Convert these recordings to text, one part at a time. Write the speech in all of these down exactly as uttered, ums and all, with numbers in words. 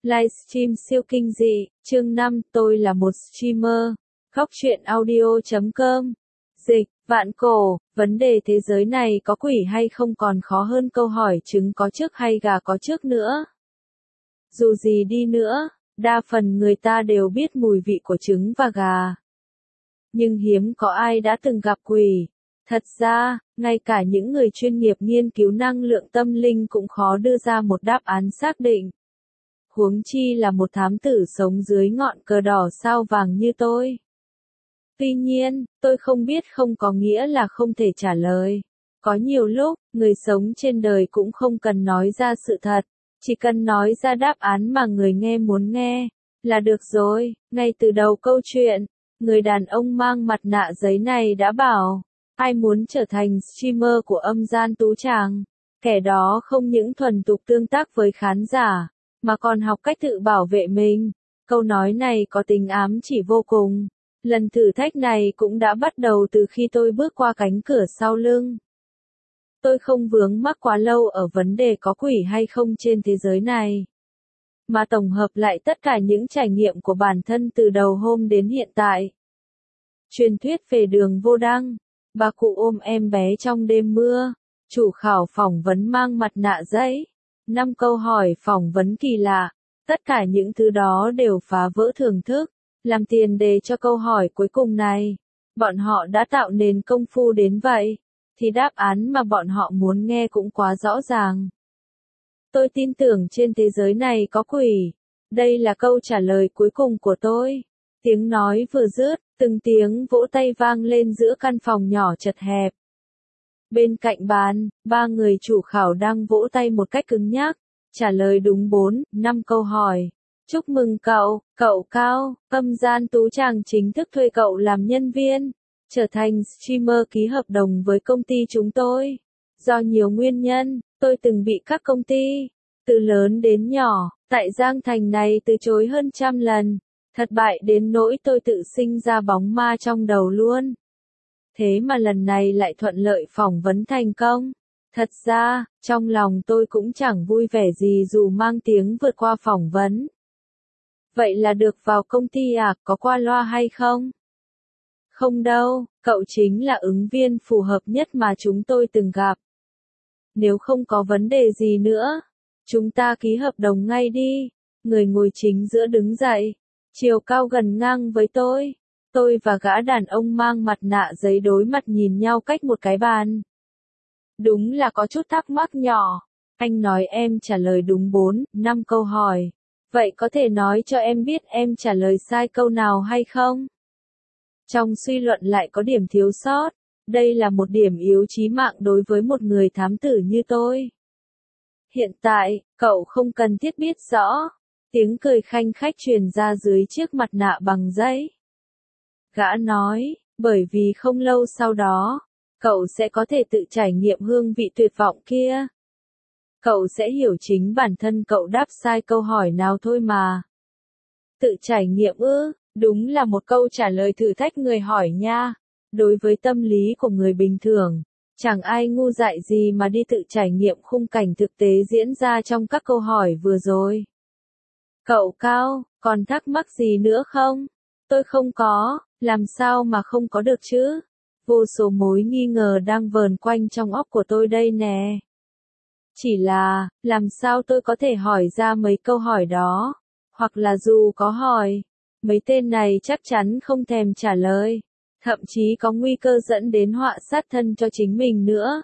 Livestream siêu kinh dị, chương năm, tôi là một streamer. Góc truyện audio chấm com. Dịch, vạn cổ, vấn đề thế giới này có quỷ hay không còn khó hơn câu hỏi trứng có trước hay gà có trước nữa. Dù gì đi nữa, đa phần người ta đều biết mùi vị của trứng và gà. Nhưng hiếm có ai đã từng gặp quỷ. Thật ra, ngay cả những người chuyên nghiệp nghiên cứu năng lượng tâm linh cũng khó đưa ra một đáp án xác định. Huống chi là một thám tử sống dưới ngọn cờ đỏ sao vàng như tôi. Tuy nhiên, tôi không biết không có nghĩa là không thể trả lời. Có nhiều lúc, người sống trên đời cũng không cần nói ra sự thật, chỉ cần nói ra đáp án mà người nghe muốn nghe, là được rồi. Ngay từ đầu câu chuyện, người đàn ông mang mặt nạ giấy này đã bảo, ai muốn trở thành streamer của âm gian tú tràng, kẻ đó không những thuần thục tương tác với khán giả, mà còn học cách tự bảo vệ mình. Câu nói này có tính ám chỉ vô cùng. Lần thử thách này cũng đã bắt đầu từ khi tôi bước qua cánh cửa sau lưng. Tôi không vướng mắc quá lâu ở vấn đề có quỷ hay không trên thế giới này, mà tổng hợp lại tất cả những trải nghiệm của bản thân từ đầu hôm đến hiện tại. Truyền thuyết về đường vô đăng, bà cụ ôm em bé trong đêm mưa, chủ khảo phỏng vấn mang mặt nạ giấy, năm câu hỏi phỏng vấn kỳ lạ, tất cả những thứ đó đều phá vỡ thưởng thức, làm tiền đề cho câu hỏi cuối cùng này. Bọn họ đã tạo nền công phu đến vậy, thì đáp án mà bọn họ muốn nghe cũng quá rõ ràng. Tôi tin tưởng trên thế giới này có quỷ. Đây là câu trả lời cuối cùng của tôi. Tiếng nói vừa dứt, từng tiếng vỗ tay vang lên giữa căn phòng nhỏ chật hẹp. Bên cạnh bàn, ba người chủ khảo đang vỗ tay một cách cứng nhắc, trả lời đúng bốn, năm câu hỏi. Chúc mừng cậu, cậu Cao, âm gian tú tràng chính thức thuê cậu làm nhân viên, trở thành streamer ký hợp đồng với công ty chúng tôi. Do nhiều nguyên nhân, tôi từng bị các công ty, từ lớn đến nhỏ, tại Giang Thành này từ chối hơn trăm lần, thất bại đến nỗi tôi tự sinh ra bóng ma trong đầu luôn. Thế mà lần này lại thuận lợi phỏng vấn thành công. Thật ra, trong lòng tôi cũng chẳng vui vẻ gì dù mang tiếng vượt qua phỏng vấn. Vậy là được vào công ty à, có qua loa hay không? Không đâu, cậu chính là ứng viên phù hợp nhất mà chúng tôi từng gặp. Nếu không có vấn đề gì nữa, chúng ta ký hợp đồng ngay đi. Người ngồi chính giữa đứng dậy, chiều cao gần ngang với tôi. Tôi và gã đàn ông mang mặt nạ giấy đối mặt nhìn nhau cách một cái bàn. Đúng là có chút thắc mắc nhỏ. Anh nói em trả lời đúng bốn, năm câu hỏi. Vậy có thể nói cho em biết em trả lời sai câu nào hay không? Trong suy luận lại có điểm thiếu sót. Đây là một điểm yếu chí mạng đối với một người thám tử như tôi. Hiện tại, cậu không cần thiết biết rõ. Tiếng cười khanh khách truyền ra dưới chiếc mặt nạ bằng giấy. Gã nói, bởi vì không lâu sau đó, cậu sẽ có thể tự trải nghiệm hương vị tuyệt vọng kia. Cậu sẽ hiểu chính bản thân cậu đáp sai câu hỏi nào thôi mà. Tự trải nghiệm ư, đúng là một câu trả lời thử thách người hỏi nha. Đối với tâm lý của người bình thường, chẳng ai ngu dại gì mà đi tự trải nghiệm khung cảnh thực tế diễn ra trong các câu hỏi vừa rồi. Cậu Cao, còn thắc mắc gì nữa không? Tôi không có, làm sao mà không có được chứ? Vô số mối nghi ngờ đang vờn quanh trong óc của tôi đây nè. Chỉ là, làm sao tôi có thể hỏi ra mấy câu hỏi đó? Hoặc là dù có hỏi, mấy tên này chắc chắn không thèm trả lời. Thậm chí có nguy cơ dẫn đến họa sát thân cho chính mình nữa.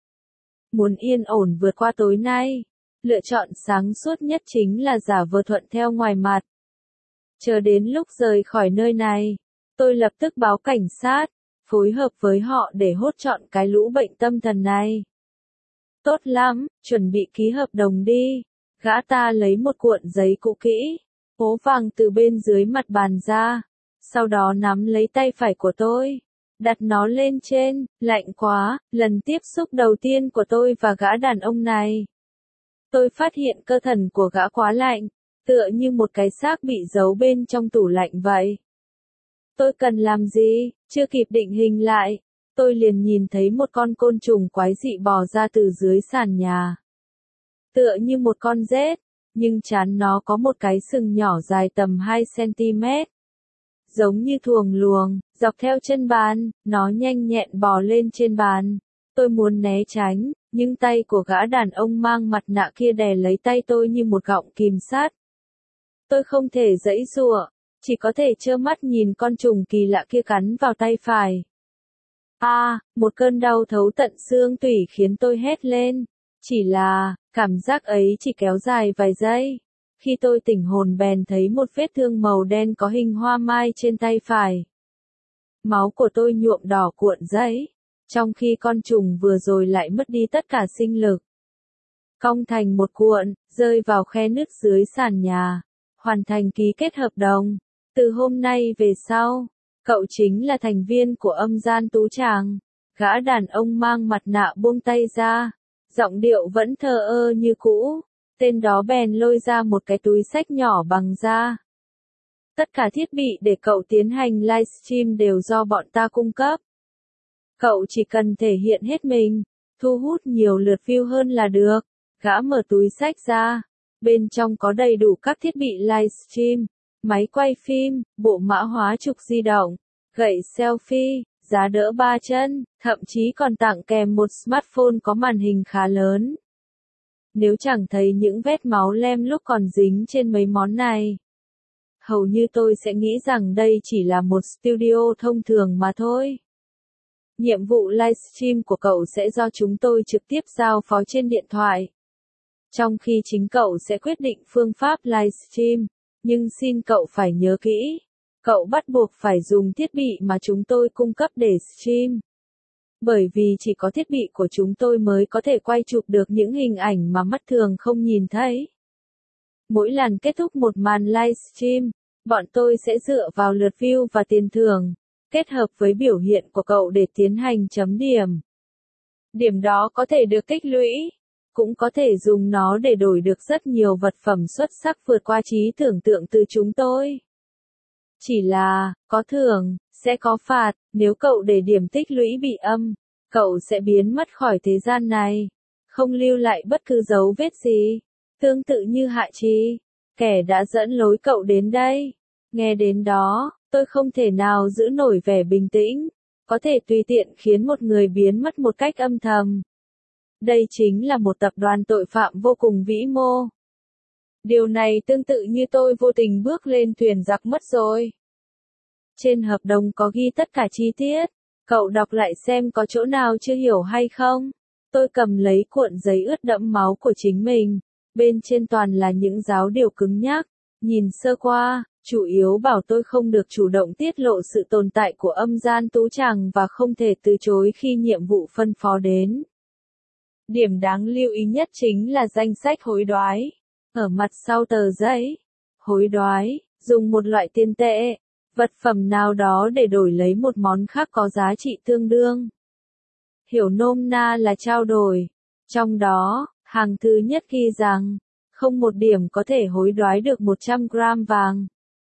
Muốn yên ổn vượt qua tối nay, lựa chọn sáng suốt nhất chính là giả vờ thuận theo ngoài mặt. Chờ đến lúc rời khỏi nơi này, tôi lập tức báo cảnh sát, phối hợp với họ để hốt trọn cái lũ bệnh tâm thần này. Tốt lắm, chuẩn bị ký hợp đồng đi. Gã ta lấy một cuộn giấy cũ kỹ, ố vàng từ bên dưới mặt bàn ra. Sau đó nắm lấy tay phải của tôi, đặt nó lên trên, lạnh quá, lần tiếp xúc đầu tiên của tôi và gã đàn ông này. Tôi phát hiện cơ thể của gã quá lạnh, tựa như một cái xác bị giấu bên trong tủ lạnh vậy. Tôi cần làm gì? Chưa kịp định hình lại, tôi liền nhìn thấy một con côn trùng quái dị bò ra từ dưới sàn nhà. Tựa như một con rết, nhưng trán nó có một cái sừng nhỏ dài tầm hai xăng-ti-mét. Giống như thuồng luồng, dọc theo chân bàn, nó nhanh nhẹn bò lên trên bàn. Tôi muốn né tránh, nhưng tay của gã đàn ông mang mặt nạ kia đè lấy tay tôi như một gọng kìm sát. Tôi không thể giãy giụa, chỉ có thể trơ mắt nhìn con trùng kỳ lạ kia cắn vào tay phải. A, à, một cơn đau thấu tận xương tủy khiến tôi hét lên. Chỉ là, cảm giác ấy chỉ kéo dài vài giây. Khi tôi tỉnh hồn bèn thấy một vết thương màu đen có hình hoa mai trên tay phải. Máu của tôi nhuộm đỏ cuộn giấy, trong khi con trùng vừa rồi lại mất đi tất cả sinh lực. Cong thành một cuộn, rơi vào khe nứt dưới sàn nhà. Hoàn thành ký kết hợp đồng. Từ hôm nay về sau, cậu chính là thành viên của âm gian tú tràng. Gã đàn ông mang mặt nạ buông tay ra, giọng điệu vẫn thờ ơ như cũ. Tên đó bèn lôi ra một cái túi xách nhỏ bằng da. Tất cả thiết bị để cậu tiến hành livestream đều do bọn ta cung cấp. Cậu chỉ cần thể hiện hết mình, thu hút nhiều lượt view hơn là được. Gã mở túi xách ra. Bên trong có đầy đủ các thiết bị livestream, máy quay phim, bộ mã hóa trục di động, gậy selfie, giá đỡ ba chân, thậm chí còn tặng kèm một smartphone có màn hình khá lớn. Nếu chẳng thấy những vết máu lem lúc còn dính trên mấy món này, hầu như tôi sẽ nghĩ rằng đây chỉ là một studio thông thường mà thôi. Nhiệm vụ livestream của cậu sẽ do chúng tôi trực tiếp giao phó trên điện thoại. Trong khi chính cậu sẽ quyết định phương pháp livestream, nhưng xin cậu phải nhớ kỹ, cậu bắt buộc phải dùng thiết bị mà chúng tôi cung cấp để stream. Bởi vì chỉ có thiết bị của chúng tôi mới có thể quay chụp được những hình ảnh mà mắt thường không nhìn thấy. Mỗi lần kết thúc một màn livestream, bọn tôi sẽ dựa vào lượt view và tiền thưởng, kết hợp với biểu hiện của cậu để tiến hành chấm điểm. Điểm đó có thể được tích lũy, cũng có thể dùng nó để đổi được rất nhiều vật phẩm xuất sắc vượt qua trí tưởng tượng từ chúng tôi. Chỉ là, có thưởng, sẽ có phạt, nếu cậu để điểm tích lũy bị âm, cậu sẽ biến mất khỏi thế gian này, không lưu lại bất cứ dấu vết gì. Tương tự như Hạ Trì, kẻ đã dẫn lối cậu đến đây. Nghe đến đó, tôi không thể nào giữ nổi vẻ bình tĩnh, có thể tùy tiện khiến một người biến mất một cách âm thầm. Đây chính là một tập đoàn tội phạm vô cùng vĩ mô. Điều này tương tự như tôi vô tình bước lên thuyền giặc mất rồi. Trên hợp đồng có ghi tất cả chi tiết, cậu đọc lại xem có chỗ nào chưa hiểu hay không. Tôi cầm lấy cuộn giấy ướt đẫm máu của chính mình, bên trên toàn là những giáo điều cứng nhắc, nhìn sơ qua, chủ yếu bảo tôi không được chủ động tiết lộ sự tồn tại của âm gian tú tràng và không thể từ chối khi nhiệm vụ phân phó đến. Điểm đáng lưu ý nhất chính là danh sách hối đoái. Ở mặt sau tờ giấy, hối đoái, dùng một loại tiền tệ, vật phẩm nào đó để đổi lấy một món khác có giá trị tương đương. Hiểu nôm na là trao đổi. Trong đó, hàng thứ nhất ghi rằng, không một điểm có thể hối đoái được một trăm gram vàng.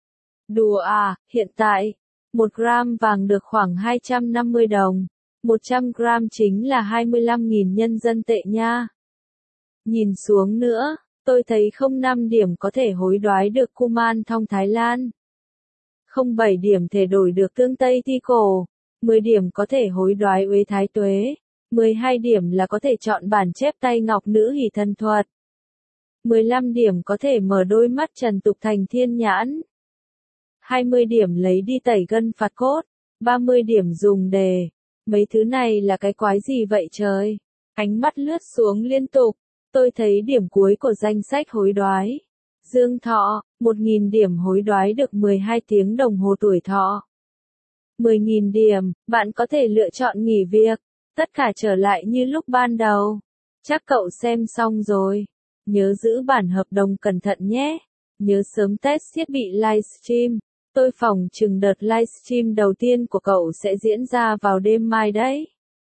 Đùa à, hiện tại, một gram vàng được khoảng hai trăm năm mươi đồng. một trăm gram chính là hai mươi lăm nghìn nhân dân tệ nha. Nhìn xuống nữa, tôi thấy không năm điểm có thể hối đoái được Kuman Thong Thái Lan. Không bảy điểm thể đổi được tương Tây Thi Cổ. mười điểm có thể hối đoái Uế Thái Tuế. mười hai điểm là có thể chọn bản chép tay ngọc nữ hỷ thần thuật. mười lăm điểm có thể mở đôi mắt Trần Tục thành thiên nhãn. hai mươi điểm lấy đi tẩy gân phạt cốt. ba mươi điểm dùng đề. Mấy thứ này là cái quái gì vậy trời? Ánh mắt lướt xuống liên tục. Tôi thấy điểm cuối của danh sách hối đoái. Dương thọ, một nghìn điểm hối đoái được mười hai tiếng đồng hồ tuổi thọ. mười nghìn điểm, bạn có thể lựa chọn nghỉ việc. Tất cả trở lại như lúc ban đầu. Chắc cậu xem xong rồi. Nhớ giữ bản hợp đồng cẩn thận nhé. Nhớ sớm test thiết bị livestream. Tôi phỏng chừng đợt livestream đầu tiên của cậu sẽ diễn ra vào đêm mai đấy.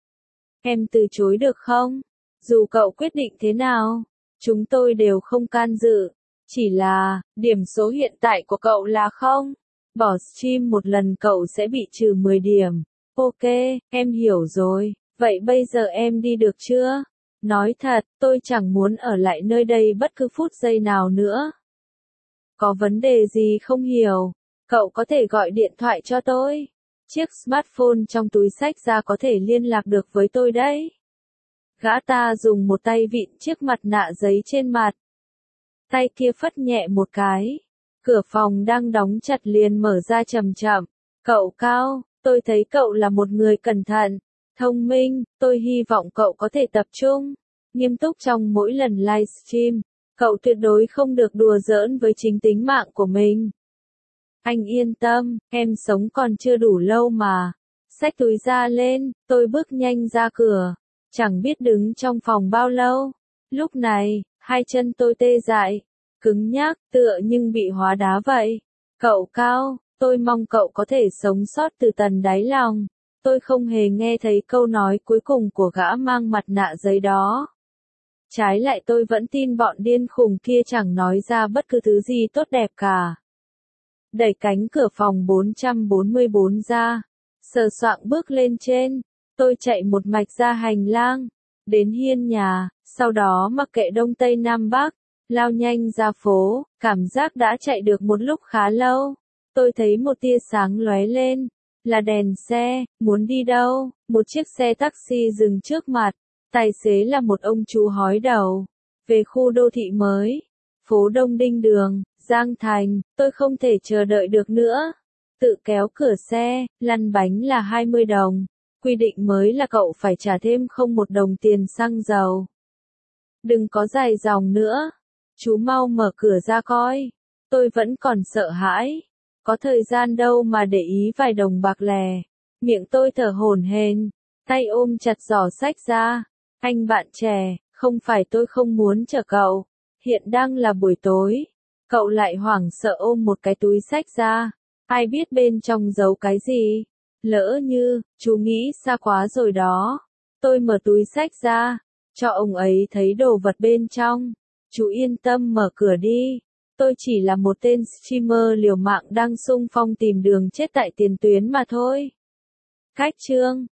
Em từ chối được không? Dù cậu quyết định thế nào, chúng tôi đều không can dự. Chỉ là, điểm số hiện tại của cậu là không. Bỏ stream một lần cậu sẽ bị trừ mười điểm. Ok, em hiểu rồi. Vậy bây giờ em đi được chưa? Nói thật, tôi chẳng muốn ở lại nơi đây bất cứ phút giây nào nữa. Có vấn đề gì không hiểu? Cậu có thể gọi điện thoại cho tôi. Chiếc smartphone trong túi xách ra có thể liên lạc được với tôi đấy. Gã ta dùng một tay vịn chiếc mặt nạ giấy trên mặt. Tay kia phất nhẹ một cái. Cửa phòng đang đóng chặt liền mở ra chậm chậm. Cậu Cao, tôi thấy cậu là một người cẩn thận, thông minh, tôi hy vọng cậu có thể tập trung, nghiêm túc trong mỗi lần livestream. Cậu tuyệt đối không được đùa giỡn với chính tính mạng của mình. Anh yên tâm, em sống còn chưa đủ lâu mà. Xách túi ra lên, tôi bước nhanh ra cửa. Chẳng biết đứng trong phòng bao lâu. Lúc này, hai chân tôi tê dại, cứng nhắc, tựa nhưng bị hóa đá vậy. Cậu Cao, tôi mong cậu có thể sống sót từ tận đáy lòng. Tôi không hề nghe thấy câu nói cuối cùng của gã mang mặt nạ giấy đó. Trái lại tôi vẫn tin bọn điên khùng kia chẳng nói ra bất cứ thứ gì tốt đẹp cả. Đẩy cánh cửa phòng bốn trăm bốn mươi bốn ra, sờ soạng bước lên trên, tôi chạy một mạch ra hành lang, đến hiên nhà, sau đó mặc kệ đông tây nam bắc, lao nhanh ra phố, cảm giác đã chạy được một lúc khá lâu. Tôi thấy một tia sáng lóe lên, là đèn xe, muốn đi đâu? Một chiếc xe taxi dừng trước mặt, tài xế là một ông chú hói đầu. Về khu đô thị mới, phố Đông Đinh Đường, Giang Thành, tôi không thể chờ đợi được nữa. Tự kéo cửa xe, lăn bánh là hai mươi đồng. Quy định mới là cậu phải trả thêm không một đồng tiền xăng dầu. Đừng có dài dòng nữa. Chú mau mở cửa ra coi. Tôi vẫn còn sợ hãi. Có thời gian đâu mà để ý vài đồng bạc lẻ. Miệng tôi thở hổn hển, tay ôm chặt giỏ xách ra. Anh bạn trẻ, không phải tôi không muốn chở cậu. Hiện đang là buổi tối. Cậu lại hoảng sợ ôm một cái túi xách ra. Ai biết bên trong giấu cái gì? Lỡ như, chú nghĩ xa quá rồi đó. Tôi mở túi xách ra, cho ông ấy thấy đồ vật bên trong. Chú yên tâm mở cửa đi. Tôi chỉ là một tên streamer liều mạng đang xung phong tìm đường chết tại tiền tuyến mà thôi. Cách chương